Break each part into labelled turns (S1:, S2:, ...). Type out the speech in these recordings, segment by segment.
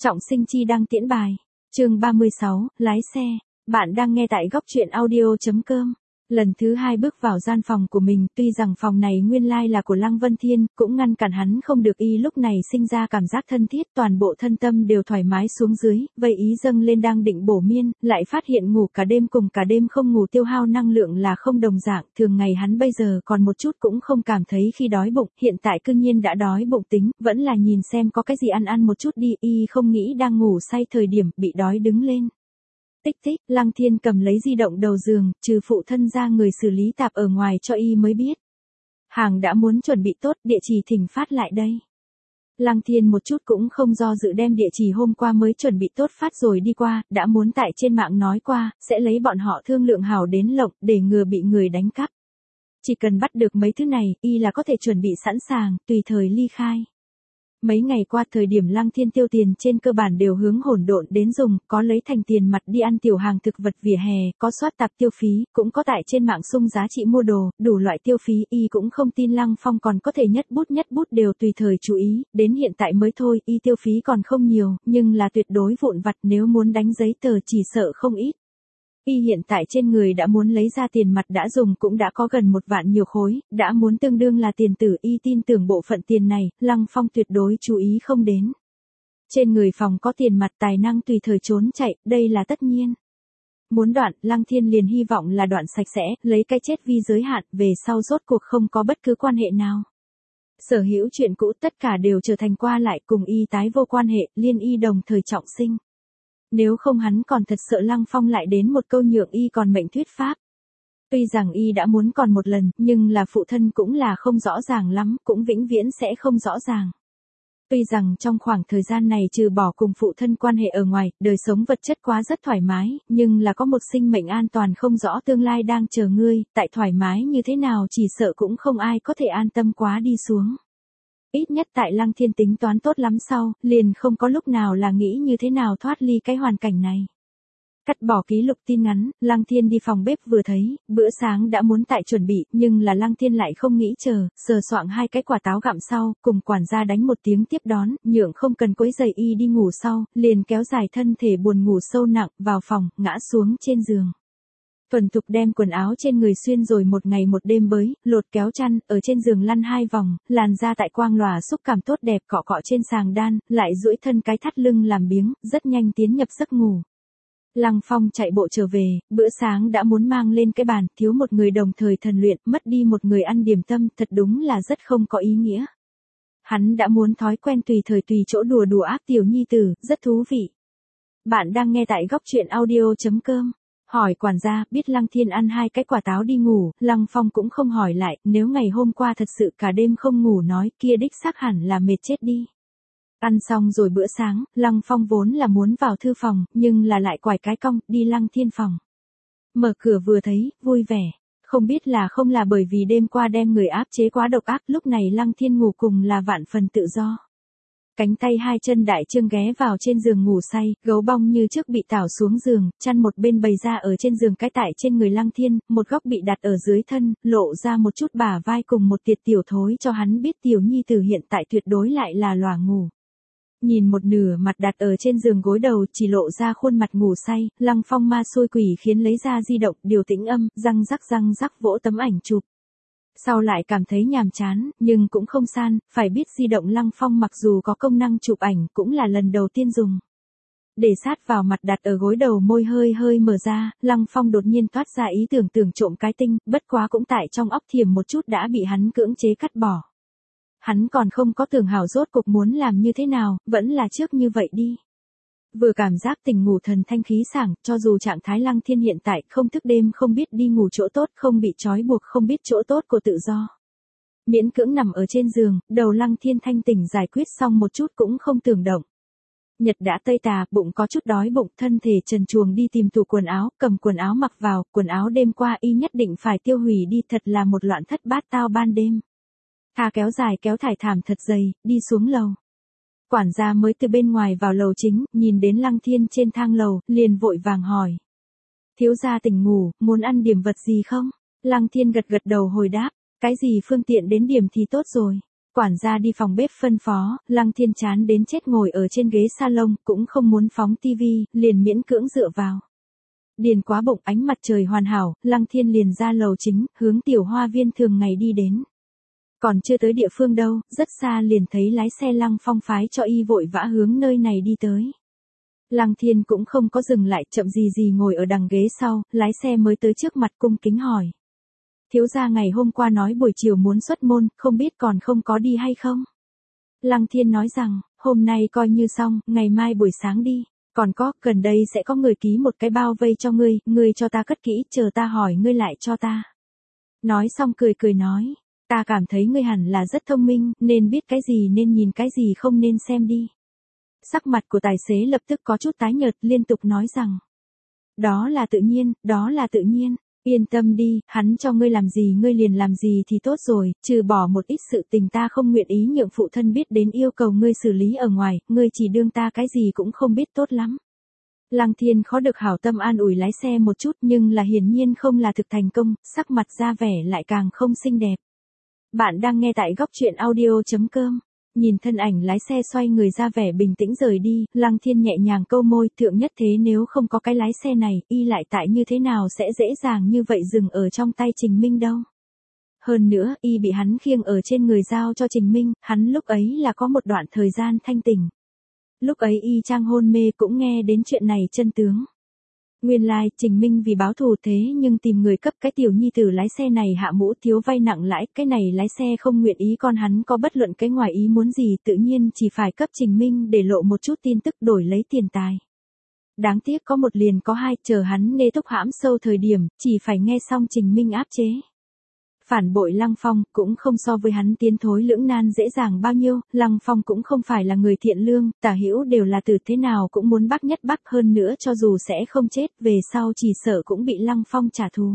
S1: Trọng Sinh chi đăng tiễn bài. Chương 36, lái xe. Bạn đang nghe tại góc truyện audio.com. Lần thứ 2 bước vào gian phòng của mình, tuy rằng phòng này nguyên lai là của Lăng Vân Thiên, cũng ngăn cản hắn không được y lúc này sinh ra cảm giác thân thiết, toàn bộ thân tâm đều thoải mái xuống dưới, vây ý dâng lên đang định bổ miên, lại phát hiện ngủ cả đêm cùng cả đêm không ngủ tiêu hao năng lượng là không đồng dạng, thường ngày hắn bây giờ còn một chút cũng không cảm thấy khi đói bụng, hiện tại cương nhiên đã đói bụng tính, vẫn là nhìn xem có cái gì ăn một chút đi, y không nghĩ đang ngủ say thời điểm bị đói đứng lên. Tích tích, Lăng Thiên cầm lấy di động đầu giường, trừ phụ thân ra người xử lý tạp ở ngoài cho y mới biết. Hàng đã muốn chuẩn bị tốt, địa chỉ thỉnh phát lại đây. Lăng Thiên một chút cũng không do dự đem địa chỉ hôm qua mới chuẩn bị tốt phát rồi đi qua, đã muốn tại trên mạng nói qua, sẽ lấy bọn họ thương lượng hảo đến lộng, để ngừa bị người đánh cắp. Chỉ cần bắt được mấy thứ này, y là có thể chuẩn bị sẵn sàng, tùy thời ly khai. Mấy ngày qua thời điểm Lăng Thiên tiêu tiền trên cơ bản đều hướng hỗn độn đến dùng, có lấy thành tiền mặt đi ăn tiểu hàng thực vật vỉa hè, có soát tạp tiêu phí, cũng có tại trên mạng sung giá trị mua đồ, đủ loại tiêu phí, y cũng không tin Lăng Phong còn có thể nhất bút đều tùy thời chú ý, đến hiện tại mới thôi, y tiêu phí còn không nhiều, nhưng là tuyệt đối vụn vặt, nếu muốn đánh giấy tờ chỉ sợ không ít. Y hiện tại trên người đã muốn lấy ra tiền mặt đã dùng cũng đã có gần 1 vạn nhiều khối, đã muốn tương đương là tiền tử, y tin tưởng bộ phận tiền này, Lăng Phong tuyệt đối chú ý không đến. Trên người phòng có tiền mặt tài năng tùy thời trốn chạy, đây là tất nhiên. Muốn đoạn, Lăng Thiên liền hy vọng là đoạn sạch sẽ, lấy cái chết vi giới hạn, về sau rốt cuộc không có bất cứ quan hệ nào. Sở hữu chuyện cũ tất cả đều trở thành qua lại cùng y tái vô quan hệ, liên y đồng thời trọng sinh. Nếu không hắn còn thật sợ Lăng Phong lại đến một câu nhượng y còn mệnh thuyết pháp. Tuy rằng y đã muốn còn một lần, nhưng là phụ thân cũng là không rõ ràng lắm, cũng vĩnh viễn sẽ không rõ ràng. Tuy rằng trong khoảng thời gian này trừ bỏ cùng phụ thân quan hệ ở ngoài, đời sống vật chất quá rất thoải mái, nhưng là có một sinh mệnh an toàn không rõ tương lai đang chờ ngươi, tại thoải mái như thế nào chỉ sợ cũng không ai có thể an tâm quá đi xuống. Ít nhất tại Lăng Thiên tính toán tốt lắm sau, liền không có lúc nào là nghĩ như thế nào thoát ly cái hoàn cảnh này. Cắt bỏ ký lục tin nhắn, Lăng Thiên đi phòng bếp vừa thấy, bữa sáng đã muốn tại chuẩn bị, nhưng là Lăng Thiên lại không nghĩ chờ, sờ soạng 2 cái quả táo gặm sau, cùng quản gia đánh một tiếng tiếp đón, nhượng không cần quấy giày y đi ngủ sau, liền kéo dài thân thể buồn ngủ sâu nặng, vào phòng, ngã xuống trên giường. Thuần thục đem quần áo trên người xuyên rồi một ngày một đêm bới, lột kéo chăn, ở trên giường lăn 2 vòng, làn da tại quang lòa xúc cảm tốt đẹp cọ cọ trên sàng đan, lại duỗi thân cái thắt lưng làm biếng, rất nhanh tiến nhập giấc ngủ. Lăng Phong chạy bộ trở về, bữa sáng đã muốn mang lên cái bàn, thiếu một người đồng thời thần luyện, mất đi một người ăn điểm tâm, thật đúng là rất không có ý nghĩa. Hắn đã muốn thói quen tùy thời tùy chỗ đùa đùa ác tiểu nhi tử, rất thú vị. Bạn đang nghe tại góc truyện audio.com. Hỏi quản gia, biết Lăng Thiên ăn 2 cái quả táo đi ngủ, Lăng Phong cũng không hỏi lại, nếu ngày hôm qua thật sự cả đêm không ngủ nói, kia đích xác hẳn là mệt chết đi. Ăn xong rồi bữa sáng, Lăng Phong vốn là muốn vào thư phòng, nhưng là lại quải cái cong, đi Lăng Thiên phòng. Mở cửa vừa thấy, vui vẻ. Không biết là không là bởi vì đêm qua đem người áp chế quá độc ác, lúc này Lăng Thiên ngủ cùng là vạn phần tự do. Cánh tay 2 chân đại trương ghé vào trên giường ngủ say, gấu bong như trước bị tảo xuống giường, chăn một bên bày ra ở trên giường cái tại trên người Lăng Thiên, một góc bị đặt ở dưới thân, lộ ra một chút bả vai cùng một tiệt tiểu thối cho hắn biết tiểu nhi tử hiện tại tuyệt đối lại là lòa ngủ. Nhìn một nửa mặt đặt ở trên giường gối đầu chỉ lộ ra khuôn mặt ngủ say, Lăng Phong ma xôi quỷ khiến lấy ra di động, điều tĩnh âm, răng rắc vỗ tấm ảnh chụp. Sau lại cảm thấy nhàm chán, nhưng cũng không san, phải biết di động Lăng Phong mặc dù có công năng chụp ảnh cũng là lần đầu tiên dùng. Để sát vào mặt đặt ở gối đầu môi hơi mở ra, Lăng Phong đột nhiên toát ra ý tưởng trộm cái tinh, bất quá cũng tại trong óc thiềm một chút đã bị hắn cưỡng chế cắt bỏ. Hắn còn không có tưởng hảo rốt cục muốn làm như thế nào, vẫn là trước như vậy đi. Vừa cảm giác tỉnh ngủ thần thanh khí sảng, cho dù trạng thái Lăng Thiên hiện tại không thức đêm không biết đi ngủ chỗ tốt, không bị trói buộc không biết chỗ tốt của tự do. Miễn cưỡng nằm ở trên giường, đầu Lăng Thiên thanh tỉnh giải quyết xong một chút cũng không tưởng động. Nhật đã tây tà, bụng có chút đói bụng, thân thể trần truồng đi tìm tủ quần áo, cầm quần áo mặc vào, quần áo đêm qua y nhất định phải tiêu hủy đi, thật là một loạn thất bát tao ban đêm. Tha kéo dài kéo thải thảm thật dày, đi xuống lầu. Quản gia mới từ bên ngoài vào lầu chính, nhìn đến Lăng Thiên trên thang lầu, liền vội vàng hỏi. Thiếu gia tỉnh ngủ, muốn ăn điểm vật gì không? Lăng Thiên gật đầu hồi đáp, cái gì phương tiện đến điểm thì tốt rồi. Quản gia đi phòng bếp phân phó, Lăng Thiên chán đến chết ngồi ở trên ghế salon, cũng không muốn phóng tivi, liền miễn cưỡng dựa vào. Điền quá bụng, ánh mặt trời hoàn hảo, Lăng Thiên liền ra lầu chính, hướng tiểu hoa viên thường ngày đi đến. Còn chưa tới địa phương đâu, rất xa liền thấy lái xe Lăng Phong phái cho y vội vã hướng nơi này đi tới. Lăng Thiên cũng không có dừng lại, chậm gì ngồi ở đằng ghế sau, lái xe mới tới trước mặt cung kính hỏi. Thiếu gia ngày hôm qua nói buổi chiều muốn xuất môn, không biết còn không có đi hay không? Lăng Thiên nói rằng, hôm nay coi như xong, ngày mai buổi sáng đi. Còn có, gần đây sẽ có người ký một cái bao vây cho ngươi cho ta cất kỹ, chờ ta hỏi ngươi lại cho ta. Nói xong cười nói, ta cảm thấy ngươi hẳn là rất thông minh, nên biết cái gì nên nhìn cái gì không nên xem đi. Sắc mặt của tài xế lập tức có chút tái nhợt, liên tục nói rằng, đó là tự nhiên. Yên tâm đi, hắn cho ngươi làm gì ngươi liền làm gì thì tốt rồi, trừ bỏ một ít sự tình ta không nguyện ý nhượng phụ thân biết đến yêu cầu ngươi xử lý ở ngoài, ngươi chỉ đương ta cái gì cũng không biết tốt lắm. Lăng Thiên khó được hảo tâm an ủi lái xe một chút nhưng là hiển nhiên không là thực thành công, sắc mặt ra vẻ lại càng không xinh đẹp. Bạn đang nghe tại góc truyện audio.com. Nhìn thân ảnh lái xe xoay người ra vẻ bình tĩnh rời đi, Lăng Thiên nhẹ nhàng câu môi, thượng nhất thế nếu không có cái lái xe này, y lại tại như thế nào sẽ dễ dàng như vậy dừng ở trong tay Trình Minh đâu. Hơn nữa, y bị hắn khiêng ở trên người giao cho Trình Minh, hắn lúc ấy là có một đoạn thời gian thanh tỉnh. Lúc ấy y trang hôn mê cũng nghe đến chuyện này chân tướng. Nguyên lai, Trình Minh vì báo thù thế nhưng tìm người cấp cái tiểu nhi tử lái xe này hạ mũ thiếu vay nặng lãi, cái này lái xe không nguyện ý con hắn có bất luận cái ngoài ý muốn gì tự nhiên chỉ phải cấp Trình Minh để lộ một chút tin tức đổi lấy tiền tài. Đáng tiếc có một liền có hai, chờ hắn nê thúc hãm sâu thời điểm, chỉ phải nghe xong Trình Minh áp chế. Phản bội Lăng Phong cũng không so với hắn tiến thối lưỡng nan dễ dàng bao nhiêu, Lăng Phong cũng không phải là người thiện lương, tả hữu đều là từ thế nào cũng muốn bắt nhất bắt, hơn nữa cho dù sẽ không chết, về sau chỉ sợ cũng bị Lăng Phong trả thù.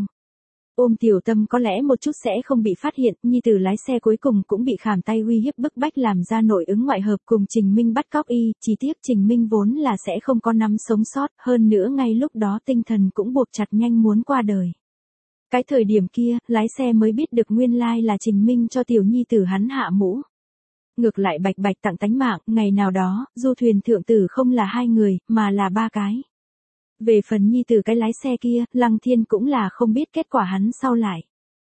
S1: Ôm tiểu tâm có lẽ một chút sẽ không bị phát hiện, nhi tử lái xe cuối cùng cũng bị khảm tay uy hiếp bức bách làm ra nội ứng ngoại hợp cùng Trình Minh bắt cóc y, chỉ tiếc Trình Minh vốn là sẽ không có nắm sống sót, hơn nữa ngay lúc đó tinh thần cũng buộc chặt nhanh muốn qua đời. Cái thời điểm kia, lái xe mới biết được nguyên lai là Trình Minh cho tiểu nhi tử hắn hạ mũ. Ngược lại bạch tặng tánh mạng, ngày nào đó, du thuyền thượng tử không là 2 người, mà là 3 cái. Về phần nhi tử cái lái xe kia, Lăng Thiên cũng là không biết kết quả hắn sau lại.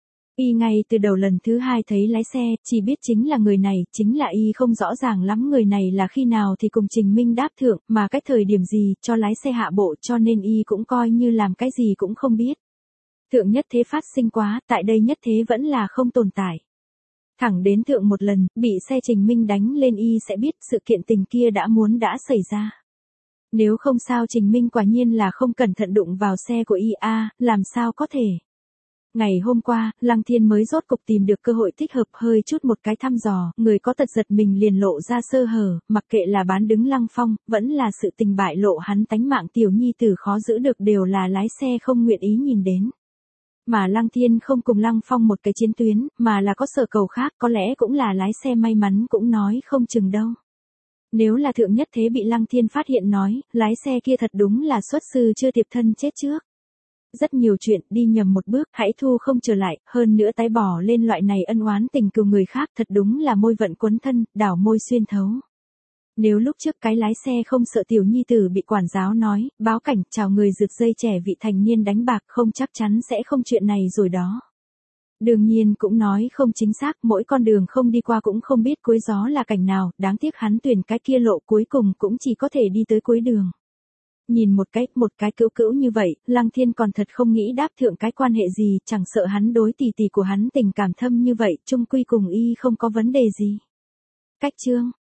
S1: Y ngay từ đầu lần thứ 2 thấy lái xe, chỉ biết chính là người này, chính là y không rõ ràng lắm người này là khi nào thì cùng Trình Minh đáp thượng, mà cái thời điểm gì, cho lái xe hạ bộ cho nên y cũng coi như làm cái gì cũng không biết. Thượng nhất thế phát sinh quá, tại đây nhất thế vẫn là không tồn tại. Thẳng đến thượng một lần, bị xe Trình Minh đánh lên y sẽ biết sự kiện tình kia đã xảy ra. Nếu không sao Trình Minh quả nhiên là không cẩn thận đụng vào xe của y làm sao có thể. Ngày hôm qua, Lăng Thiên mới rốt cục tìm được cơ hội thích hợp hơi chút một cái thăm dò, người có tật giật mình liền lộ ra sơ hở, mặc kệ là bán đứng Lăng Phong, vẫn là sự tình bại lộ hắn tánh mạng tiểu nhi tử khó giữ được đều là lái xe không nguyện ý nhìn đến. Mà Lăng Thiên không cùng Lăng Phong một cái chiến tuyến, mà là có sở cầu khác, có lẽ cũng là lái xe may mắn cũng nói không chừng đâu. Nếu là thượng nhất thế bị Lăng Thiên phát hiện nói, lái xe kia thật đúng là xuất sư chưa tiệp thân chết trước. Rất nhiều chuyện đi nhầm một bước, hãy thu không trở lại, hơn nữa tái bỏ lên loại này ân oán tình cừu người khác thật đúng là môi vận quấn thân, đảo môi xuyên thấu. Nếu lúc trước cái lái xe không sợ tiểu nhi tử bị quản giáo nói, báo cảnh, chào người rượt dây trẻ vị thành niên đánh bạc không chắc chắn sẽ không chuyện này rồi đó. Đương nhiên cũng nói không chính xác, mỗi con đường không đi qua cũng không biết cuối gió là cảnh nào, đáng tiếc hắn tuyển cái kia lộ cuối cùng cũng chỉ có thể đi tới cuối đường. Nhìn một cái cữu như vậy, Lăng Thiên còn thật không nghĩ đáp thượng cái quan hệ gì, chẳng sợ hắn đối tỷ tỷ của hắn tình cảm thâm như vậy, chung quy cùng y không có vấn đề gì. Cách chương